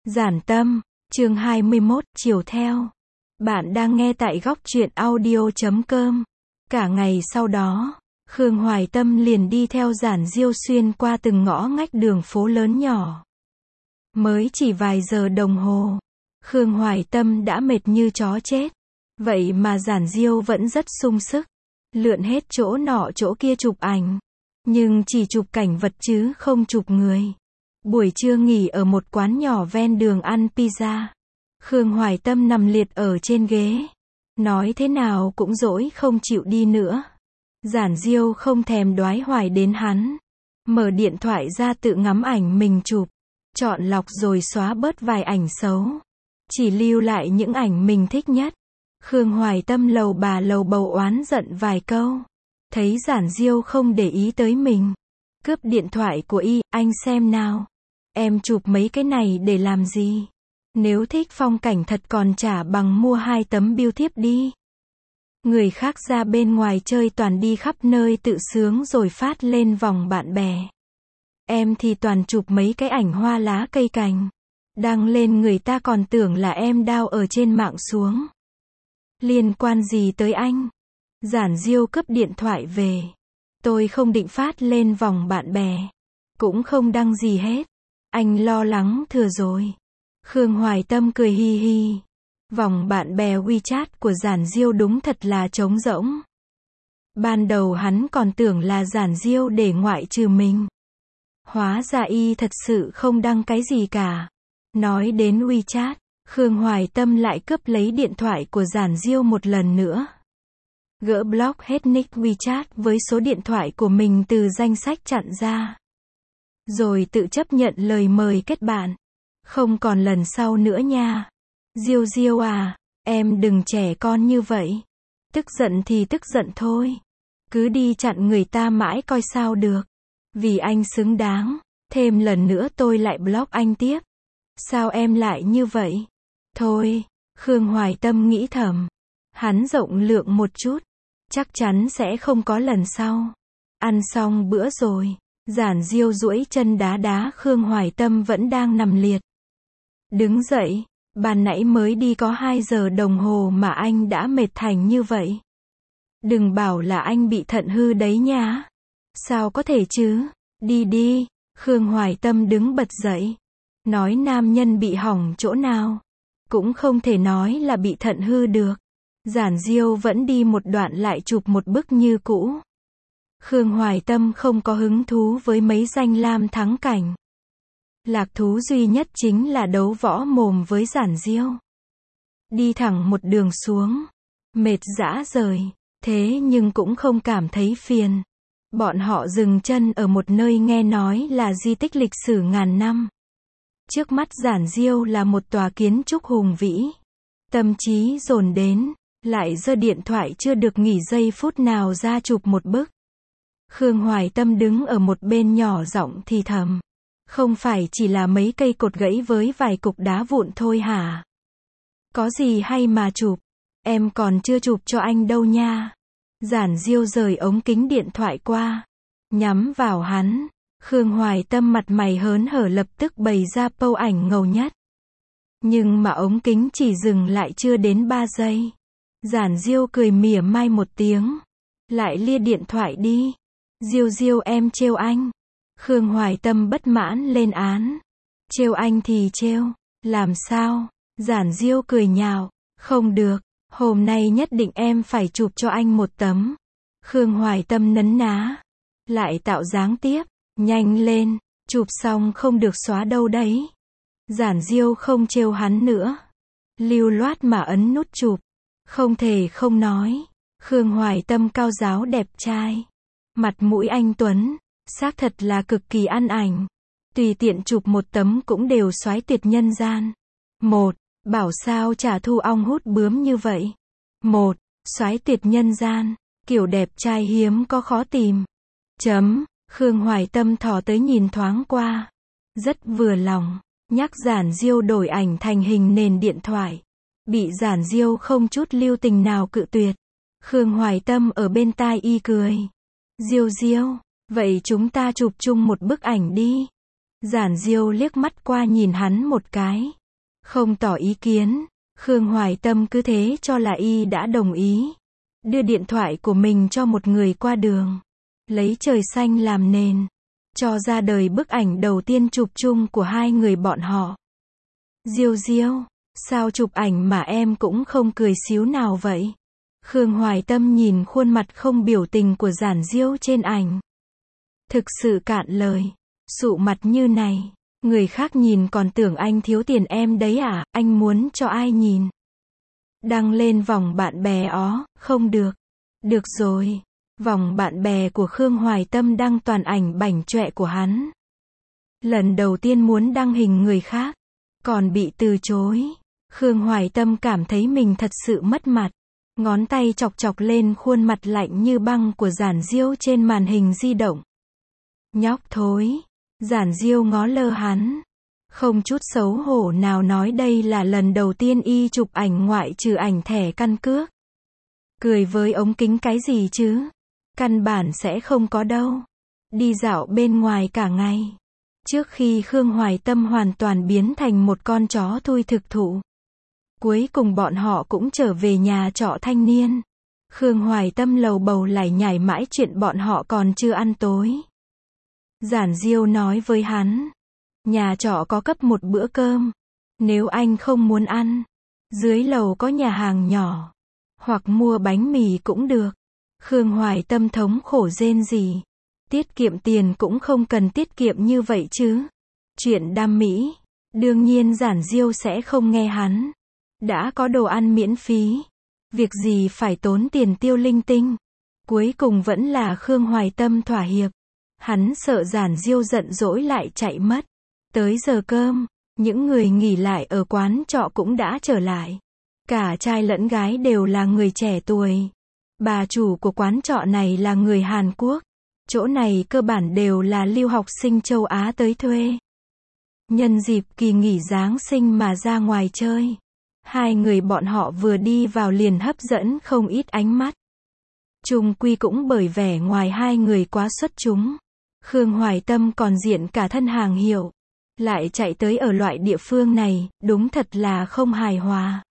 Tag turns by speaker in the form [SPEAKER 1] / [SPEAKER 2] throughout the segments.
[SPEAKER 1] Giản Tâm, chương 21, chiều theo. Bạn đang nghe tại góc truyện audio.com. Cả ngày sau đó, Khương Hoài Tâm liền đi theo Giản Diêu xuyên qua từng ngõ ngách đường phố lớn nhỏ. Mới chỉ vài giờ đồng hồ, Khương Hoài Tâm đã mệt như chó chết. Vậy mà Giản Diêu vẫn rất sung sức, lượn hết chỗ nọ chỗ kia chụp ảnh. Nhưng chỉ chụp cảnh vật chứ không chụp người. Buổi trưa nghỉ ở một quán nhỏ ven đường ăn pizza. Khương Hoài Tâm nằm liệt ở trên ghế. Nói thế nào cũng dỗi không chịu đi nữa. Giản Diêu không thèm đoái hoài đến hắn. Mở điện thoại ra tự ngắm ảnh mình chụp. Chọn lọc rồi xóa bớt vài ảnh xấu. Chỉ lưu lại những ảnh mình thích nhất. Khương Hoài Tâm lầu bà lầu bầu oán giận vài câu. Thấy Giản Diêu không để ý tới mình. Cướp điện thoại của y, anh xem nào. Em chụp mấy cái này để làm gì? Nếu thích phong cảnh thật còn chả bằng mua 2 tấm bưu thiếp đi. Người khác ra bên ngoài chơi toàn đi khắp nơi tự sướng rồi phát lên vòng bạn bè. Em thì toàn chụp mấy cái ảnh hoa lá cây cành. Đăng lên người ta còn tưởng là em đao ở trên mạng xuống. Liên quan gì tới anh? Giản Diêu cướp điện thoại về. Tôi không định phát lên vòng bạn bè. Cũng không đăng gì hết. Anh lo lắng thừa rồi. Khương Hoài Tâm cười hi hi. Vòng bạn bè WeChat của Giản Diêu đúng thật là trống rỗng. Ban đầu hắn còn tưởng là Giản Diêu để ngoại trừ mình. Hóa ra y thật sự không đăng cái gì cả. Nói đến WeChat, Khương Hoài Tâm lại cướp lấy điện thoại của Giản Diêu một lần nữa. Gỡ block hết nick WeChat với số điện thoại của mình từ danh sách chặn ra. Rồi tự chấp nhận lời mời kết bạn. Không còn lần sau nữa nha. Diêu Diêu à, em đừng trẻ con như vậy. Tức giận thì tức giận thôi. Cứ đi chặn người ta mãi coi sao được. Vì anh xứng đáng. Thêm lần nữa tôi lại block anh tiếp. Sao em lại như vậy? Thôi, Khương Hoài Tâm nghĩ thầm. Hắn rộng lượng một chút. Chắc chắn sẽ không có lần sau. Ăn xong bữa rồi. Giản Diêu duỗi chân đá đá Khương Hoài Tâm vẫn đang nằm liệt. Đứng dậy, ban nãy mới đi có 2 giờ đồng hồ mà anh đã mệt thành như vậy. Đừng bảo là anh bị thận hư đấy nha. Sao có thể chứ? Đi đi. Khương Hoài Tâm đứng bật dậy. Nói nam nhân bị hỏng chỗ nào. Cũng không thể nói là bị thận hư được. Giản Diêu vẫn đi một đoạn lại chụp một bức như cũ. Khương Hoài Tâm không có hứng thú với mấy danh lam thắng cảnh. Lạc thú duy nhất chính là đấu võ mồm với Giản Diêu. Đi thẳng một đường xuống. Mệt rã rời. Thế nhưng cũng không cảm thấy phiền. Bọn họ dừng chân ở một nơi nghe nói là di tích lịch sử ngàn năm. Trước mắt Giản Diêu là một tòa kiến trúc hùng vĩ. Tâm trí dồn đến. Lại giơ điện thoại chưa được nghỉ giây phút nào ra chụp một bức. Khương Hoài Tâm đứng ở một bên nhỏ giọng thì thầm. Không phải chỉ là mấy cây cột gãy với vài cục đá vụn thôi hả? Có gì hay mà chụp? Em còn chưa chụp cho anh đâu nha. Giản Diêu rời ống kính điện thoại qua. Nhắm vào hắn. Khương Hoài Tâm mặt mày hớn hở lập tức bày ra pâu ảnh ngầu nhất. Nhưng mà ống kính chỉ dừng lại chưa đến 3 giây. Giản Diêu cười mỉa mai một tiếng. Lại lia điện thoại đi. Diêu Diêu em trêu anh. Khương Hoài Tâm bất mãn lên án. Trêu anh thì trêu. Làm sao? Giản Diêu cười nhạo. Không được. Hôm nay nhất định em phải chụp cho anh một tấm. Khương Hoài Tâm nấn ná. Lại tạo dáng tiếp. Nhanh lên. Chụp xong không được xóa đâu đấy. Giản Diêu không trêu hắn nữa. Lưu loát mà ấn nút chụp. Không thể không nói. Khương Hoài Tâm cao ráo đẹp trai. Mặt mũi anh tuấn. Xác thật là cực kỳ ăn ảnh. Tùy tiện chụp một tấm cũng đều soái tuyệt nhân gian. Bảo sao trả thu ong hút bướm như vậy. Soái tuyệt nhân gian. Kiểu đẹp trai hiếm có khó tìm. Khương Hoài Tâm thò tới nhìn thoáng qua. Rất vừa lòng. Nhắc Giản Diêu đổi ảnh thành hình nền điện thoại. Bị Giản Diêu không chút lưu tình nào cự tuyệt. Khương Hoài Tâm ở bên tai y cười. Diêu Diêu, vậy chúng ta chụp chung một bức ảnh đi. Giản Diêu liếc mắt qua nhìn hắn một cái. Không tỏ ý kiến, Khương Hoài Tâm cứ thế cho là y đã đồng ý. Đưa điện thoại của mình cho một người qua đường. Lấy trời xanh làm nền. Cho ra đời bức ảnh đầu tiên chụp chung của hai người bọn họ. Diêu Diêu, sao chụp ảnh mà em cũng không cười xíu nào vậy? Khương Hoài Tâm nhìn khuôn mặt không biểu tình của Giản Diêu trên ảnh. Thực sự cạn lời. Sụ mặt như này, người khác nhìn còn tưởng anh thiếu tiền em đấy à, anh muốn cho ai nhìn? Đăng lên vòng bạn bè không được. Được rồi. Vòng bạn bè của Khương Hoài Tâm đăng toàn ảnh bảnh chọe của hắn. Lần đầu tiên muốn đăng hình người khác, còn bị từ chối. Khương Hoài Tâm cảm thấy mình thật sự mất mặt. Ngón tay chọc chọc lên khuôn mặt lạnh như băng của Giản Diêu trên màn hình di động. Nhóc thối. Giản Diêu ngó lơ hắn. Không chút xấu hổ nào nói đây là lần đầu tiên y chụp ảnh ngoại trừ ảnh thẻ căn cước. Cười với ống kính cái gì chứ? Căn bản sẽ không có đâu. Đi dạo bên ngoài cả ngày. Trước khi Khương Hoài Tâm hoàn toàn biến thành một con chó thui thực thụ. Cuối cùng bọn họ cũng trở về nhà trọ thanh niên. Khương Hoài Tâm lầu bầu lải nhải mãi chuyện bọn họ còn chưa ăn tối. Giản Diêu nói với hắn. Nhà trọ có cấp một bữa cơm. Nếu anh không muốn ăn, dưới lầu có nhà hàng nhỏ. Hoặc mua bánh mì cũng được. Khương Hoài Tâm thống khổ rên rỉ. Tiết kiệm tiền cũng không cần tiết kiệm như vậy chứ. Chuyện đam mỹ. Đương nhiên Giản Diêu sẽ không nghe hắn. Đã có đồ ăn miễn phí. Việc gì phải tốn tiền tiêu linh tinh. Cuối cùng vẫn là Khương Hoài Tâm thỏa hiệp. Hắn sợ Giản Diêu giận dỗi lại chạy mất. Tới giờ cơm, những người nghỉ lại ở quán trọ cũng đã trở lại. Cả trai lẫn gái đều là người trẻ tuổi. Bà chủ của quán trọ này là người Hàn Quốc. Chỗ này cơ bản đều là lưu học sinh châu Á tới thuê. Nhân dịp kỳ nghỉ Giáng sinh mà ra ngoài chơi. Hai người bọn họ vừa đi vào liền hấp dẫn không ít ánh mắt. Chung quy cũng bởi vẻ ngoài hai người quá xuất chúng. Khương Hoài Tâm còn diện cả thân hàng hiệu. Lại chạy tới ở loại địa phương này, đúng thật là không hài hòa.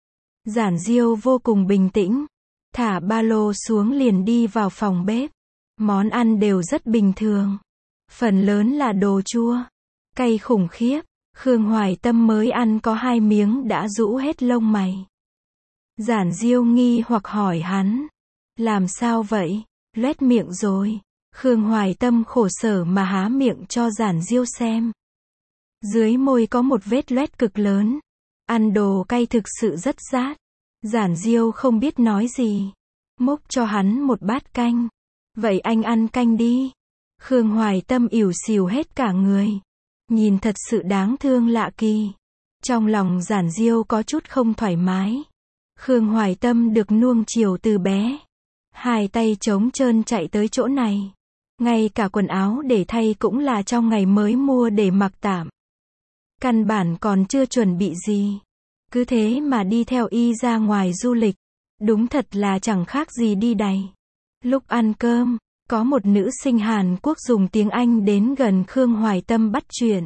[SPEAKER 1] Giản Diêu vô cùng bình tĩnh. Thả ba lô xuống liền đi vào phòng bếp. Món ăn đều rất bình thường. Phần lớn là đồ chua. Cay khủng khiếp. Khương Hoài Tâm mới ăn có 2 miếng đã rũ hết lông mày. Giản Diêu nghi hoặc hỏi hắn. Làm sao vậy? Loét miệng rồi. Khương Hoài Tâm khổ sở mà há miệng cho Giản Diêu xem. Dưới môi có một vết loét cực lớn. Ăn đồ cay thực sự rất rát. Giản Diêu không biết nói gì. Múc cho hắn một bát canh. Vậy anh ăn canh đi. Khương Hoài Tâm ỉu xìu hết cả người. Nhìn thật sự đáng thương lạ kỳ. Trong lòng Giản Diêu có chút không thoải mái. Khương Hoài Tâm được nuông chiều từ bé. Hai tay trống trơn chạy tới chỗ này. Ngay cả quần áo để thay cũng là trong ngày mới mua để mặc tạm. Căn bản còn chưa chuẩn bị gì. Cứ thế mà đi theo y ra ngoài du lịch. Đúng thật là chẳng khác gì đi đày. Lúc ăn cơm, có một nữ sinh Hàn Quốc dùng tiếng Anh đến gần Khương Hoài Tâm bắt chuyện.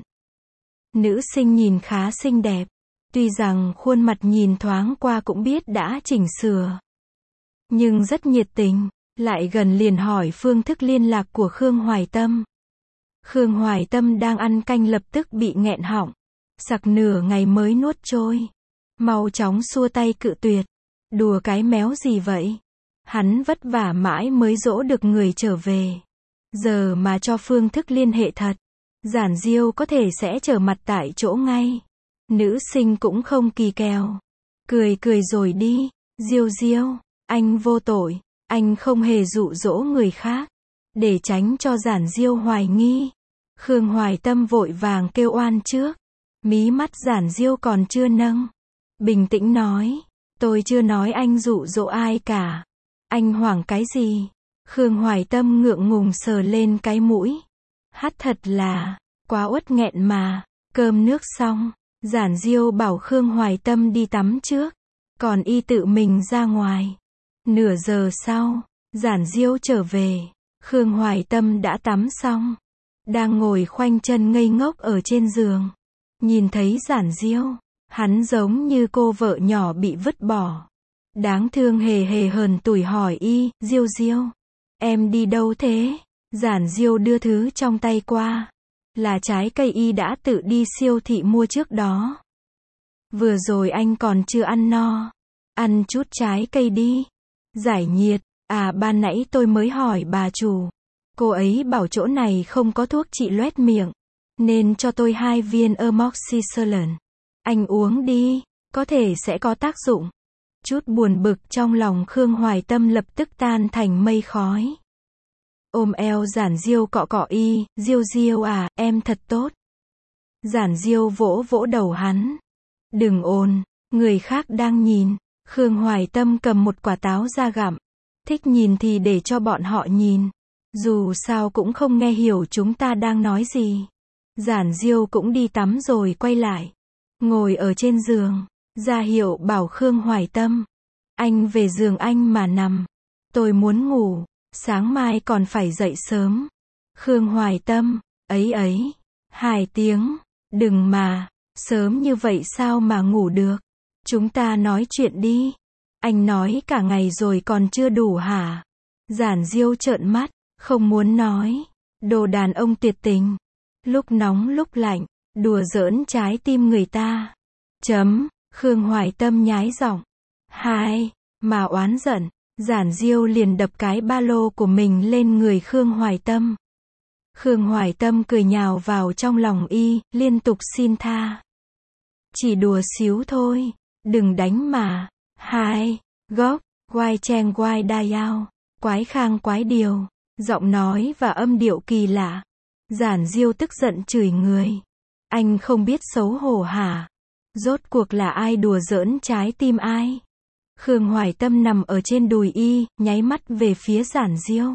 [SPEAKER 1] Nữ sinh nhìn khá xinh đẹp. Tuy rằng khuôn mặt nhìn thoáng qua cũng biết đã chỉnh sửa. Nhưng rất nhiệt tình. Lại gần liền hỏi phương thức liên lạc của Khương Hoài Tâm. Khương Hoài Tâm đang ăn canh lập tức bị nghẹn họng. Sặc nửa ngày mới nuốt trôi. Mau chóng xua tay cự tuyệt. Đùa cái méo gì vậy? Hắn vất vả mãi mới dỗ được người trở về. Giờ mà cho phương thức liên hệ thật. Giản Diêu có thể sẽ trở mặt tại chỗ ngay. Nữ sinh cũng không kỳ kèo. Cười cười rồi đi. Diêu Diêu, anh vô tội. Anh không hề dụ dỗ người khác. Để tránh cho Giản Diêu hoài nghi. Khương Hoài Tâm vội vàng kêu oan trước. Mí mắt Giản Diêu còn chưa nâng. Bình tĩnh nói. Tôi chưa nói anh dụ dỗ ai cả. Anh hoảng cái gì? Khương Hoài Tâm ngượng ngùng sờ lên cái mũi. Hắt thật là, quá uất nghẹn mà. Cơm nước xong, Giản Diêu bảo Khương Hoài Tâm đi tắm trước. Còn y tự mình ra ngoài. Nửa giờ sau, Giản Diêu trở về. Khương Hoài Tâm đã tắm xong. Đang ngồi khoanh chân ngây ngốc ở trên giường. Nhìn thấy Giản Diêu, Hắn giống như cô vợ nhỏ bị vứt bỏ. Đáng thương hề hề hờn tủi hỏi y, Diêu Diêu. Em đi đâu thế? Giản Diêu đưa thứ trong tay qua. Là trái cây y đã tự đi siêu thị mua trước đó. Vừa rồi anh còn chưa ăn no. Ăn chút trái cây đi. Giải nhiệt. À ban nãy tôi mới hỏi bà chủ. Cô ấy bảo chỗ này không có thuốc trị loét miệng. Nên cho tôi 2 viên amoxicillin. Anh uống đi. Có thể sẽ có tác dụng. Chút buồn bực trong lòng Khương Hoài Tâm lập tức tan thành mây khói. Ôm eo Giản Diêu cọ cọ y, Diêu Diêu à, em thật tốt. Giản Diêu vỗ vỗ đầu hắn. Đừng ồn, người khác đang nhìn. Khương Hoài Tâm cầm một quả táo ra gặm. Thích nhìn thì để cho bọn họ nhìn. Dù sao cũng không nghe hiểu chúng ta đang nói gì. Giản Diêu cũng đi tắm rồi quay lại. Ngồi ở trên giường. Ra hiệu bảo Khương Hoài Tâm. Anh về giường anh mà nằm. Tôi muốn ngủ. Sáng mai còn phải dậy sớm. Khương Hoài Tâm. Ấy. 2 tiếng. Đừng mà. Sớm như vậy sao mà ngủ được. Chúng ta nói chuyện đi. Anh nói cả ngày rồi còn chưa đủ hả? Giản Diêu trợn mắt. Không muốn nói. Đồ đàn ông tuyệt tình. Lúc nóng lúc lạnh. Đùa giỡn trái tim người ta. Khương Hoài Tâm nhái giọng. Mà oán giận. Giản Diêu liền đập cái ba lô của mình lên người Khương Hoài Tâm. Khương Hoài Tâm cười nhào vào trong lòng y, liên tục xin tha. Chỉ đùa xíu thôi. Đừng đánh mà. Góc, quai cheng quai đa yao. Quái khang quái điều. Giọng nói và âm điệu kỳ lạ. Giản Diêu tức giận chửi người. Anh không biết xấu hổ hả? Rốt cuộc là ai đùa giỡn trái tim ai? Khương Hoài Tâm nằm ở trên đùi y, nháy mắt về phía Giản Diêu.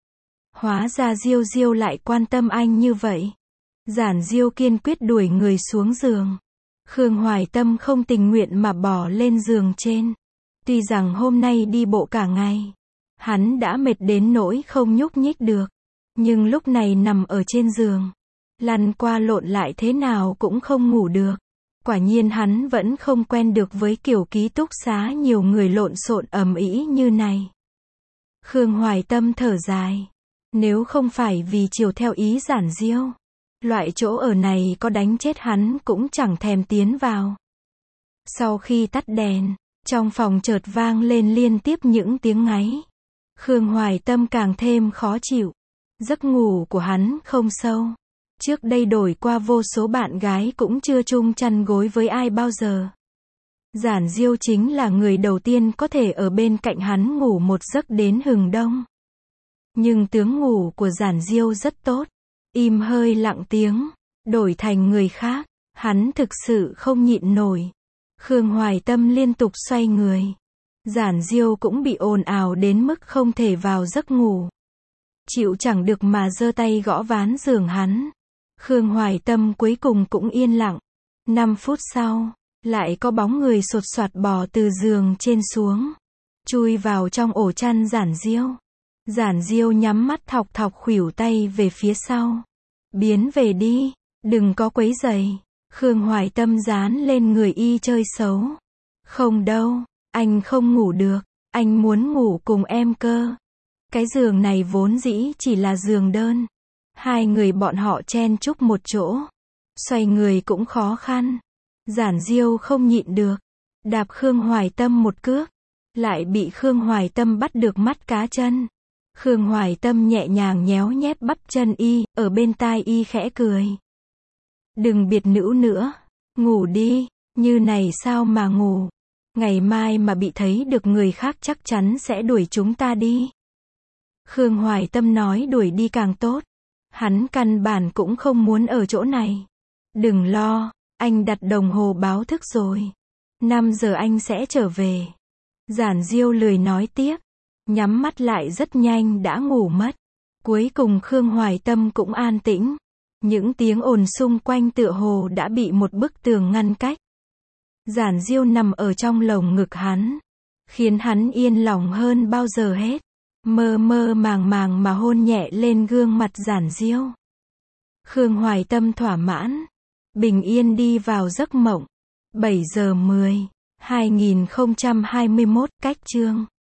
[SPEAKER 1] Hóa ra Diêu Diêu lại quan tâm anh như vậy. Giản Diêu kiên quyết đuổi người xuống giường. Khương Hoài Tâm không tình nguyện mà bỏ lên giường trên. Tuy rằng hôm nay đi bộ cả ngày, hắn đã mệt đến nỗi không nhúc nhích được. Nhưng lúc này nằm ở trên giường, lăn qua lộn lại thế nào cũng không ngủ được. Quả nhiên hắn vẫn không quen được với kiểu ký túc xá nhiều người lộn xộn ầm ĩ như này. Khương Hoài Tâm thở dài. Nếu không phải vì chiều theo ý Giản Diêu, loại chỗ ở này có đánh chết hắn cũng chẳng thèm tiến vào. Sau khi tắt đèn, trong phòng chợt vang lên liên tiếp những tiếng ngáy. Khương Hoài Tâm càng thêm khó chịu. Giấc ngủ của hắn không sâu. Trước đây đổi qua vô số bạn gái cũng chưa chung chăn gối với ai bao giờ. Giản Diêu chính là người đầu tiên có thể ở bên cạnh hắn ngủ một giấc đến hừng đông. Nhưng tướng ngủ của Giản Diêu rất tốt. Im hơi lặng tiếng. Đổi thành người khác, hắn thực sự không nhịn nổi. Khương Hoài Tâm liên tục xoay người. Giản Diêu cũng bị ồn ào đến mức không thể vào giấc ngủ. Chịu chẳng được mà giơ tay gõ ván giường hắn. Khương Hoài Tâm cuối cùng cũng yên lặng. 5 phút sau, lại có bóng người sột soạt bò từ giường trên xuống. Chui vào trong ổ chăn Giản Diêu. Giản Diêu nhắm mắt thọc thọc khuỷu tay về phía sau. Biến về đi, đừng có quấy rầy. Khương Hoài Tâm dán lên người y chơi xấu. Không đâu, anh không ngủ được, anh muốn ngủ cùng em cơ. Cái giường này vốn dĩ chỉ là giường đơn. 2 người bọn họ chen chúc một chỗ. Xoay người cũng khó khăn. Giản Diêu không nhịn được. Đạp Khương Hoài Tâm một cước. Lại bị Khương Hoài Tâm bắt được mắt cá chân. Khương Hoài Tâm nhẹ nhàng nhéo nhép bắp chân y, ở bên tai y khẽ cười. Đừng biệt nữ nữa. Ngủ đi, như này sao mà ngủ. Ngày mai mà bị thấy được người khác chắc chắn sẽ đuổi chúng ta đi. Khương Hoài Tâm nói đuổi đi càng tốt. Hắn căn bản cũng không muốn ở chỗ này. Đừng lo, anh đặt đồng hồ báo thức rồi. 5 giờ anh sẽ trở về. Giản Diêu lười nói tiếp. Nhắm mắt lại rất nhanh đã ngủ mất. Cuối cùng Khương Hoài Tâm cũng an tĩnh. Những tiếng ồn xung quanh tựa hồ đã bị một bức tường ngăn cách. Giản Diêu nằm ở trong lồng ngực hắn. Khiến hắn yên lòng hơn bao giờ hết. Mơ mơ màng màng mà hôn nhẹ lên gương mặt Giản Diêu. Khương Hoài Tâm thỏa mãn. Bình yên đi vào giấc mộng. 7 giờ 10, 2021, cách chương